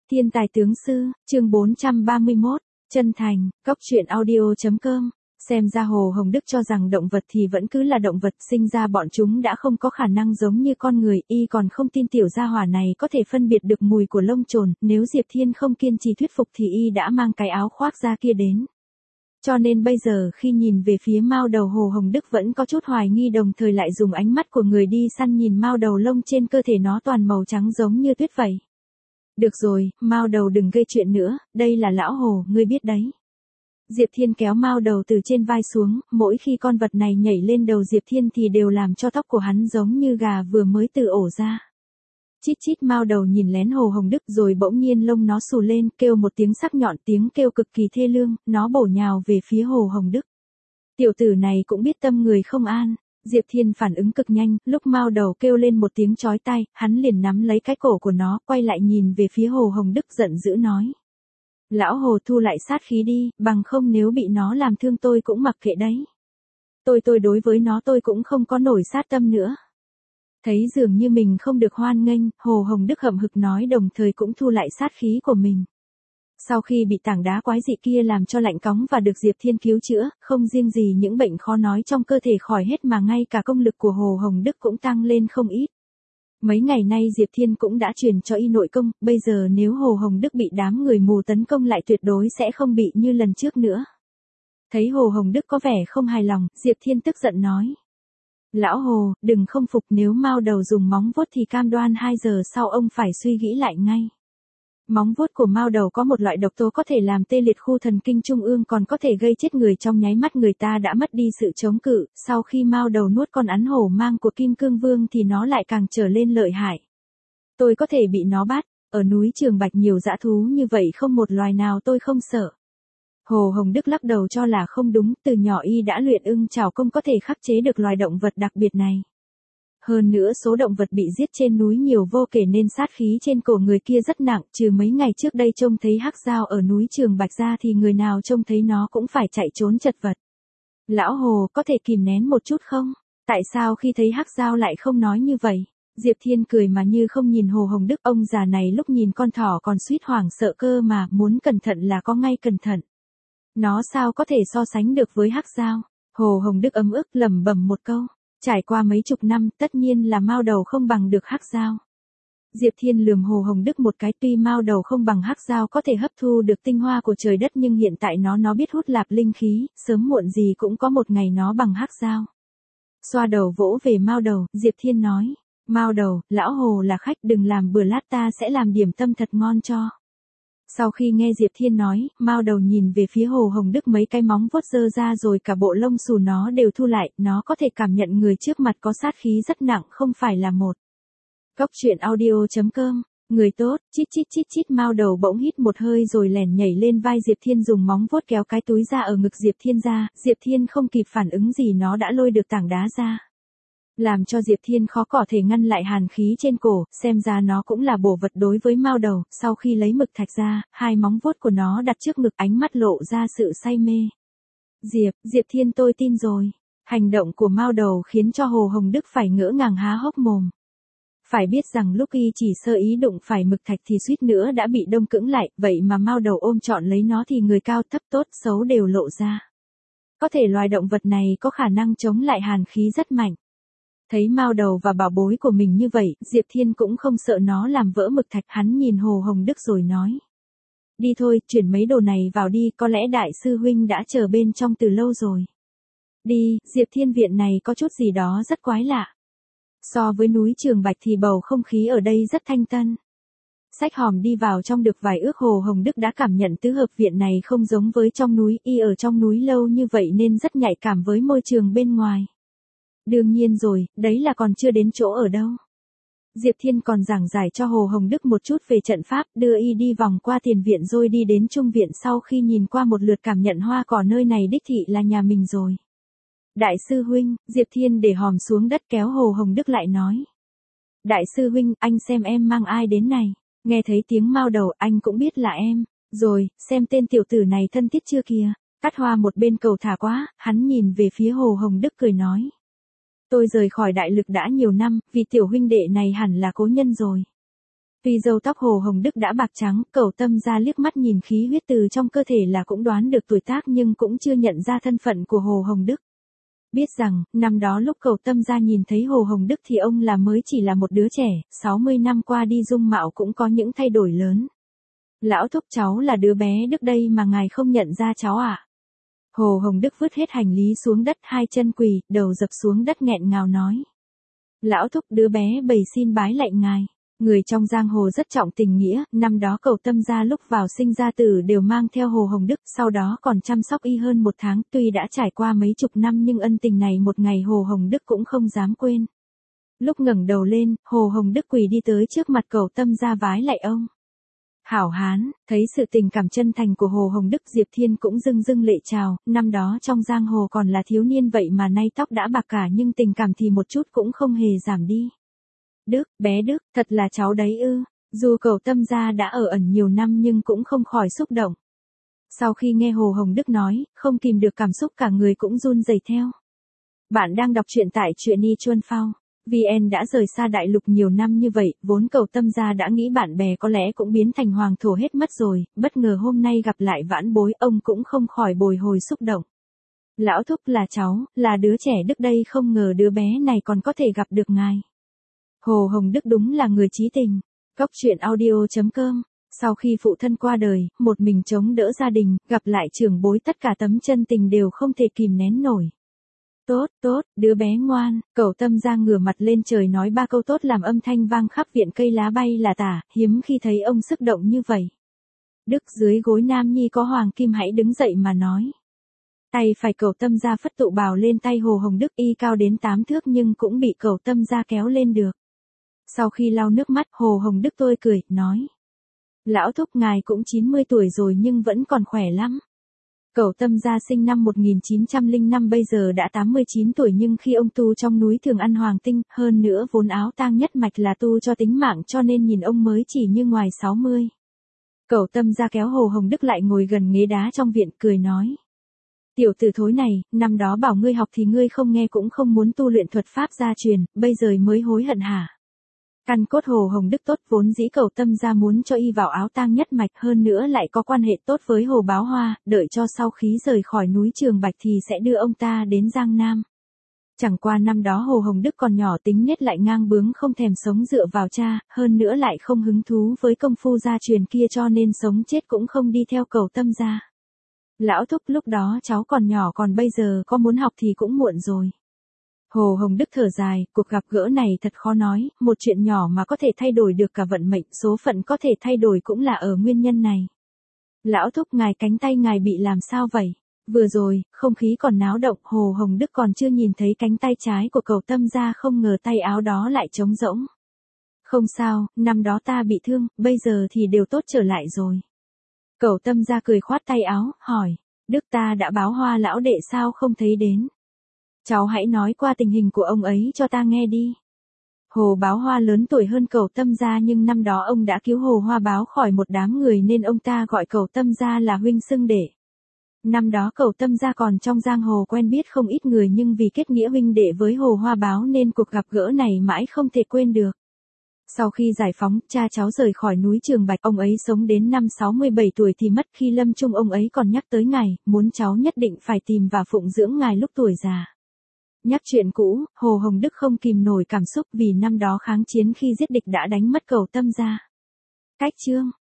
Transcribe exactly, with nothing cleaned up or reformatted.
Thiên tài tướng sư, chương bốn trăm ba mươi mốt, chân thành, cóc truyện audio chấm com. Xem ra Hồ Hồng Đức cho rằng động vật thì vẫn cứ là động vật, sinh ra bọn chúng đã không có khả năng giống như con người, y còn không tin tiểu gia hỏa này có thể phân biệt được mùi của lông chồn, nếu Diệp Thiên không kiên trì thuyết phục thì y đã mang cái áo khoác da kia đến. Cho nên bây giờ khi nhìn về phía mao đầu Hồ Hồng Đức vẫn có chút hoài nghi, đồng thời lại dùng ánh mắt của người đi săn nhìn mao đầu, lông trên cơ thể nó toàn màu trắng giống như tuyết vậy. Được rồi, mao đầu đừng gây chuyện nữa, đây là lão Hồ, ngươi biết đấy. Diệp Thiên kéo mao đầu từ trên vai xuống, mỗi khi con vật này nhảy lên đầu Diệp Thiên thì đều làm cho tóc của hắn giống như gà vừa mới từ ổ ra. Chít chít, mao đầu nhìn lén Hồ Hồng Đức rồi bỗng nhiên lông nó xù lên, kêu một tiếng sắc nhọn, tiếng kêu cực kỳ thê lương, nó bổ nhào về phía Hồ Hồng Đức. Tiểu tử này cũng biết tâm người không an. Diệp Thiên phản ứng cực nhanh, lúc mao đầu kêu lên một tiếng chói tai, hắn liền nắm lấy cái cổ của nó, quay lại nhìn về phía Hồ Hồng Đức giận dữ nói. Lão Hồ, thu lại sát khí đi, bằng không nếu bị nó làm thương tôi cũng mặc kệ đấy. Tôi tôi đối với nó tôi cũng không có nổi sát tâm nữa. Thấy dường như mình không được hoan nghênh, Hồ Hồng Đức hậm hực nói, đồng thời cũng thu lại sát khí của mình. Sau khi bị tảng đá quái dị kia làm cho lạnh cóng và được Diệp Thiên cứu chữa, không riêng gì những bệnh khó nói trong cơ thể khỏi hết mà ngay cả công lực của Hồ Hồng Đức cũng tăng lên không ít. Mấy ngày nay Diệp Thiên cũng đã truyền cho y nội công, bây giờ nếu Hồ Hồng Đức bị đám người mù tấn công lại tuyệt đối sẽ không bị như lần trước nữa. Thấy Hồ Hồng Đức có vẻ không hài lòng, Diệp Thiên tức giận nói. Lão Hồ, đừng không phục, nếu mao đầu dùng móng vuốt thì cam đoan hai giờ sau ông phải suy nghĩ lại ngay. Móng vuốt của mao đầu có một loại độc tố có thể làm tê liệt khu thần kinh trung ương, còn có thể gây chết người trong nháy mắt, người ta đã mất đi sự chống cự, sau khi mao đầu nuốt con ắn hổ mang của Kim Cương Vương thì nó lại càng trở lên lợi hại. Tôi có thể bị nó bắt, ở núi Trường Bạch nhiều dã thú như vậy không một loài nào tôi không sợ. Hồ Hồng Đức lắc đầu cho là không đúng, từ nhỏ y đã luyện ưng chảo công có thể khắc chế được loài động vật đặc biệt này. Hơn nữa số động vật bị giết trên núi nhiều vô kể nên sát khí trên cổ người kia rất nặng, trừ mấy ngày trước đây trông thấy hắc dao ở núi Trường Bạch ra thì người nào trông thấy nó cũng phải chạy trốn chật vật. Lão Hồ, có thể kìm nén một chút không? Tại sao khi thấy hắc dao lại không nói như vậy? Diệp Thiên cười mà như không nhìn Hồ Hồng Đức, ông già này lúc nhìn con thỏ còn suýt hoảng sợ cơ mà, muốn cẩn thận là có ngay cẩn thận. Nó sao có thể so sánh được với hắc dao? Hồ Hồng Đức ấm ức lẩm bẩm một câu. Trải qua mấy chục năm, tất nhiên là mao đầu không bằng được hắc dao. Diệp Thiên lườm Hồ Hồng Đức một cái, tuy mao đầu không bằng hắc dao có thể hấp thu được tinh hoa của trời đất nhưng hiện tại nó nó biết hút lạp linh khí, sớm muộn gì cũng có một ngày nó bằng hắc dao. Xoa đầu vỗ về mao đầu, Diệp Thiên nói, mao đầu, lão Hồ là khách, đừng làm bừa, lát ta sẽ làm điểm tâm thật ngon cho. Sau khi nghe Diệp Thiên nói, mao đầu nhìn về phía Hồ Hồng Đức, mấy cái móng vuốt giơ ra rồi cả bộ lông xù nó đều thu lại, nó có thể cảm nhận người trước mặt có sát khí rất nặng, không phải là một. Cóc truyện audio chấm com, người tốt, chít chít chít chít, mao đầu bỗng hít một hơi rồi lẻn nhảy lên vai Diệp Thiên, dùng móng vuốt kéo cái túi da ở ngực Diệp Thiên ra, Diệp Thiên không kịp phản ứng gì nó đã lôi được tảng đá ra. Làm cho Diệp Thiên khó có thể ngăn lại hàn khí trên cổ, xem ra nó cũng là bổ vật đối với mao đầu, sau khi lấy mực thạch ra, hai móng vuốt của nó đặt trước ngực, ánh mắt lộ ra sự say mê. Diệp, Diệp Thiên, tôi tin rồi. Hành động của mao đầu khiến cho Hồ Hồng Đức phải ngỡ ngàng há hốc mồm. Phải biết rằng lúc y chỉ sơ ý đụng phải mực thạch thì suýt nữa đã bị đông cứng lại, vậy mà mao đầu ôm trọn lấy nó thì người cao thấp tốt xấu đều lộ ra. Có thể loài động vật này có khả năng chống lại hàn khí rất mạnh. Thấy mao đầu và bảo bối của mình như vậy, Diệp Thiên cũng không sợ nó làm vỡ mực thạch, hắn nhìn Hồ Hồng Đức rồi nói. Đi thôi, chuyển mấy đồ này vào đi, có lẽ đại sư huynh đã chờ bên trong từ lâu rồi. Đi, Diệp Thiên, viện này có chút gì đó rất quái lạ. So với núi Trường Bạch thì bầu không khí ở đây rất thanh tân. Xách hòm đi vào trong được vài ước, Hồ Hồng Đức đã cảm nhận tứ hợp viện này không giống với trong núi, y ở trong núi lâu như vậy nên rất nhạy cảm với môi trường bên ngoài. Đương nhiên rồi, đấy là còn chưa đến chỗ ở đâu. Diệp Thiên còn giảng giải cho Hồ Hồng Đức một chút về trận pháp, đưa y đi vòng qua tiền viện rồi đi đến trung viện, sau khi nhìn qua một lượt cảm nhận hoa cỏ nơi này đích thị là nhà mình rồi. Đại sư huynh, Diệp Thiên để hòm xuống đất kéo Hồ Hồng Đức lại nói. Đại sư huynh, anh xem em mang ai đến này. Nghe thấy tiếng mao đầu, anh cũng biết là em. Rồi, xem tên tiểu tử này thân thiết chưa kìa. Cắt hoa một bên cầu thả quá, hắn nhìn về phía Hồ Hồng Đức cười nói. Tôi rời khỏi đại lực đã nhiều năm, vì tiểu huynh đệ này hẳn là cố nhân rồi. Tuy râu tóc Hồ Hồng Đức đã bạc trắng, Cẩu Tâm Gia liếc mắt nhìn khí huyết từ trong cơ thể là cũng đoán được tuổi tác nhưng cũng chưa nhận ra thân phận của Hồ Hồng Đức. Biết rằng, năm đó lúc Cẩu Tâm Gia nhìn thấy Hồ Hồng Đức thì ông là mới chỉ là một đứa trẻ, sáu mươi năm qua đi dung mạo cũng có những thay đổi lớn. Lão thúc, cháu là đứa bé Đức đây mà ngài không nhận ra cháu à? Hồ Hồng Đức vứt hết hành lý xuống đất, hai chân quỳ, đầu dập xuống đất nghẹn ngào nói. Lão thúc, đứa bé bầy xin bái lạy ngài. Người trong giang hồ rất trọng tình nghĩa, năm đó Cẩu Tâm Gia lúc vào sinh ra tử đều mang theo Hồ Hồng Đức, sau đó còn chăm sóc y hơn một tháng, tuy đã trải qua mấy chục năm nhưng ân tình này một ngày Hồ Hồng Đức cũng không dám quên. Lúc ngẩng đầu lên, Hồ Hồng Đức quỳ đi tới trước mặt Cẩu Tâm Gia vái lạy ông. Hảo hán, thấy sự tình cảm chân thành của Hồ Hồng Đức, Diệp Thiên cũng rưng rưng lệ trào, năm đó trong giang hồ còn là thiếu niên vậy mà nay tóc đã bạc cả nhưng tình cảm thì một chút cũng không hề giảm đi. Đức, bé Đức, thật là cháu đấy ư? Dù Cẩu Tâm Gia đã ở ẩn nhiều năm nhưng cũng không khỏi xúc động. Sau khi nghe Hồ Hồng Đức nói, không kìm được cảm xúc cả người cũng run rẩy theo. Bạn đang đọc truyện tại truyện i chuan phao. vê en đã rời xa đại lục nhiều năm như vậy, vốn Cẩu Tâm Gia đã nghĩ bạn bè có lẽ cũng biến thành hoàng thổ hết mất rồi, bất ngờ hôm nay gặp lại vãn bối, ông cũng không khỏi bồi hồi xúc động. Lão thúc, là cháu, là đứa trẻ Đức đây, không ngờ đứa bé này còn có thể gặp được ngài. Hồ Hồng Đức đúng là người chí tình. Cóc truyện audio chấm com. Sau khi phụ thân qua đời, một mình chống đỡ gia đình, gặp lại trưởng bối, tất cả tấm chân tình đều không thể kìm nén nổi. Tốt, tốt, đứa bé ngoan. Cẩu Tâm Gia ngửa mặt lên trời nói ba câu tốt làm âm thanh vang khắp viện, cây lá bay là tả, hiếm khi thấy ông sức động như vậy. Đức, dưới gối Nam Nhi có hoàng kim, hãy đứng dậy mà nói. Tay phải Cẩu Tâm Gia phất tụ bào lên tay Hồ Hồng Đức, y cao đến tám thước nhưng cũng bị Cẩu Tâm Gia kéo lên được. Sau khi lau nước mắt, Hồ Hồng Đức tươi cười, nói. Lão thúc, ngài cũng chín mươi tuổi rồi nhưng vẫn còn khỏe lắm. Cẩu Tâm Gia sinh năm một nghìn chín trăm lẻ năm, bây giờ đã tám mươi chín tuổi nhưng khi ông tu trong núi thường ăn hoàng tinh, hơn nữa vốn áo tang nhất mạch là tu cho tính mạng cho nên nhìn ông mới chỉ như ngoài sáu mươi. Cẩu Tâm Gia kéo Hồ Hồng Đức lại ngồi gần ghế đá trong viện, cười nói. Tiểu tử thối này, năm đó bảo ngươi học thì ngươi không nghe, cũng không muốn tu luyện thuật pháp gia truyền, bây giờ mới hối hận hả? Căn cốt Hồ Hồng Đức tốt, vốn dĩ Cẩu Tâm Gia muốn cho y vào áo tang nhất mạch, hơn nữa lại có quan hệ tốt với Hồ Báo Hoa, đợi cho sau khi rời khỏi núi Trường Bạch thì sẽ đưa ông ta đến Giang Nam. Chẳng qua năm đó Hồ Hồng Đức còn nhỏ, tính nết lại ngang bướng, không thèm sống dựa vào cha, hơn nữa lại không hứng thú với công phu gia truyền kia cho nên sống chết cũng không đi theo Cẩu Tâm Gia. Lão thúc, lúc đó cháu còn nhỏ, còn bây giờ có muốn học thì cũng muộn rồi. Hồ Hồng Đức thở dài, cuộc gặp gỡ này thật khó nói, một chuyện nhỏ mà có thể thay đổi được cả vận mệnh, số phận có thể thay đổi cũng là ở nguyên nhân này. Lão thúc, ngài cánh tay ngài bị làm sao vậy? Vừa rồi, không khí còn náo động, Hồ Hồng Đức còn chưa nhìn thấy cánh tay trái của Cẩu Tâm Gia, không ngờ tay áo đó lại trống rỗng. Không sao, năm đó ta bị thương, bây giờ thì đều tốt trở lại rồi. Cẩu Tâm Gia cười khoát tay áo, hỏi, Đức, ta đã báo Hoa lão đệ sao không thấy đến? Cháu hãy nói qua tình hình của ông ấy cho ta nghe đi. Hồ Báo Hoa lớn tuổi hơn Cẩu Tâm Gia nhưng năm đó ông đã cứu Hồ Hoa Báo khỏi một đám người nên ông ta gọi Cẩu Tâm Gia là huynh xưng đệ. Năm đó Cẩu Tâm Gia còn trong giang hồ quen biết không ít người nhưng vì kết nghĩa huynh đệ với Hồ Hoa Báo nên cuộc gặp gỡ này mãi không thể quên được. Sau khi giải phóng, cha cháu rời khỏi núi Trường Bạch, ông ấy sống đến năm sáu mươi bảy tuổi thì mất, khi lâm chung ông ấy còn nhắc tới ngài, muốn cháu nhất định phải tìm và phụng dưỡng ngài lúc tuổi già. Nhắc chuyện cũ, Hồ Hồng Đức không kìm nổi cảm xúc vì năm đó kháng chiến khi giết địch đã đánh mất Cẩu Tâm Gia. Cách chương